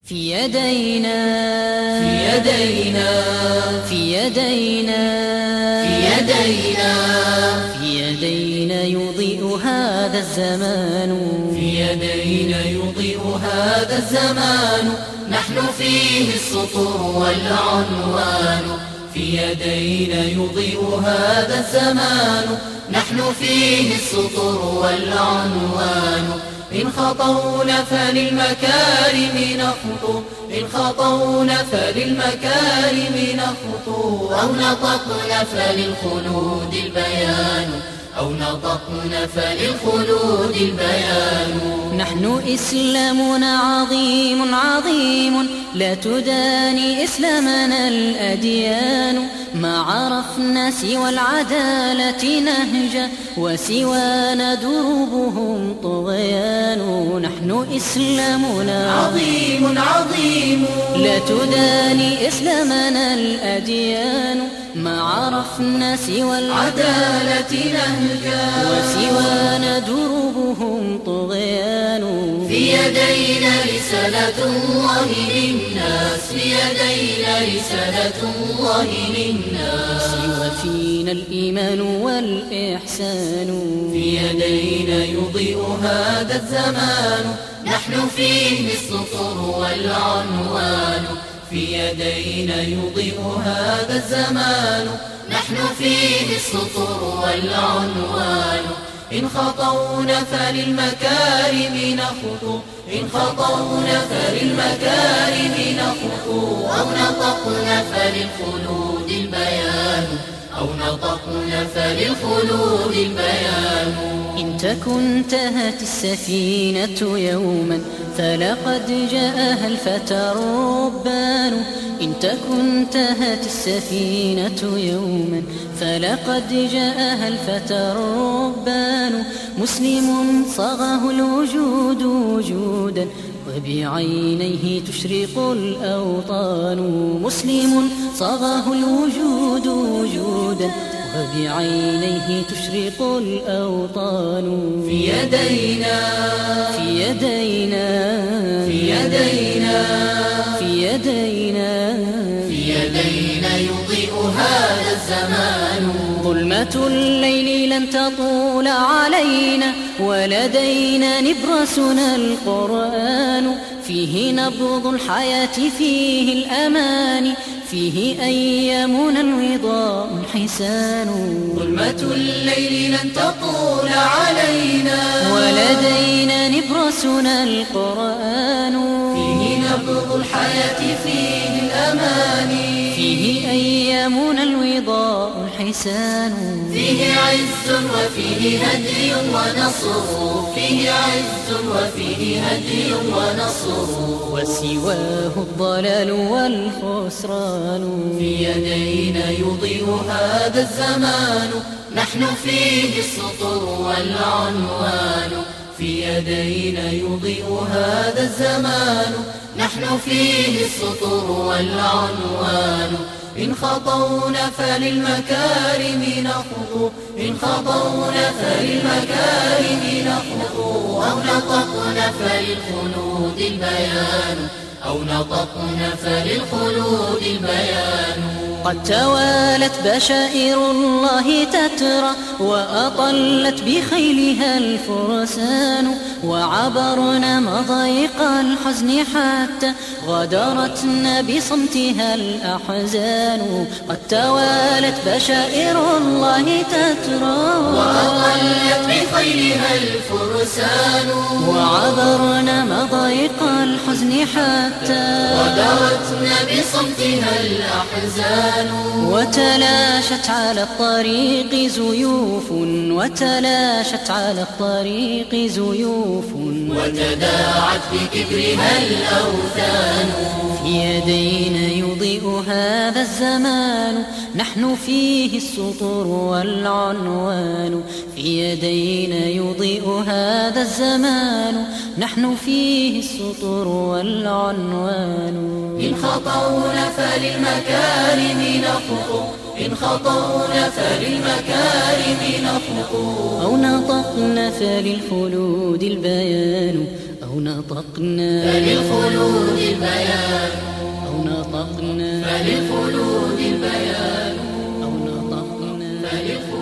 في يدينا في يدينا في يدينا في يدينا في يدينا يضيء هذا الزمان في يدينا يضيء هذا الزمان نحن فيه السطور والعنوان في يدينا يضيء هذا الزمان نحن فيه السطور والعنوان إن خطونا فللمكارم نخطو إن خطونا فللمكارم نخطو أو نطقنا فللخلود البيان أو نطقنا فللخلود البيان نحن إسلامنا عظيم عظيم لا تداني إسلامنا الأديان ما عرفنا سوى العدالة نهجا وسوانا دروبهم طغيان نحن إسلامنا عظيم عظيم لا تداني إسلامنا الأديان ما عرفنا سوى العدالة نهجا وسوانا دروبهم طغيان في يدينا رسالة الله للناس في يدينا رسالة الله للناس وفينا الإيمان والإحسان في يدينا يضيء هذا الزمان نحن فيه السطور والعنوان في يدينا يضيء هذا الزمان نحن فيه السطور والعنوان إن خطونا فللمكارم نخطو إن خطونا فللمكارم نخطو أو نطقنا فللخلود البيان أو نطقنا فللخلود البيان إن تكن تهت السفينة يوما فلقد جاءها الفتى ربان إن تكن تهت السفينة يوما فلقد جاءها الفتى ربان مسلم صاغه الوجود وجودا وبعينيه تشرق الأوطان مسلم صاغه الوجود وجودا وبعينيه تشرق الأوطان في يدينا في يدينا في يدينا في يدينا في يدينا يضيء هذا الزمان ظلمة الليل لن تطول علينا ولدينا نبرسنا القرآن فيه نبض الحياة فيه الأمان فيه أيامنا الوضاء حسان ظلمة الليل لن تطول علينا ولدينا نبرسنا القرآن فيه نبض الحياة فيه الأمان فيه أيامنا الوضاء حسان فيه عز وفيه هدي ونصر فيه عز وفيه هدي ونصر وسواه الضلال والخسران في يدينا يضيء هذا الزمان نحن فيه السطور والعنوان في يدينا يضيء هذا الزمان نحن فيه السطور والعنوان إن خطونا فللمكارم نخطو إن خطونا فللمكارم نخطو أو نطقنا فللخلود البيان أو نطقنا فللخلود البيان قد توالت بشائر الله تترى وأطلت بخيلها الفرسان وعبرنا مضايق الحزن حتى غادرتنا بصمتها الأحزان قد توالت بشائر الله تترى وأطلت بخيلها الفرسان وعبرنا مضايق الحزن حتى غادرتنا بصمتها الأحزان وتلاشت على الطريق زيوف وتلاشت على الطريق زيوف وتداعت بكبرها الأوثان في يدينا يضيء هذا الزمان نحن فيه السطور والعنوان في يدينا يضيء هذا الزمان نحن فيه السطور والعنوان إن خطونا فللمكارم نخطو إن خطونا فللمكارم نخطو أو نطقنا فللخلود البيان أو أو نطقنا فللخلود البيان، أو نطقنا فللخلود البيان، أو نطقنا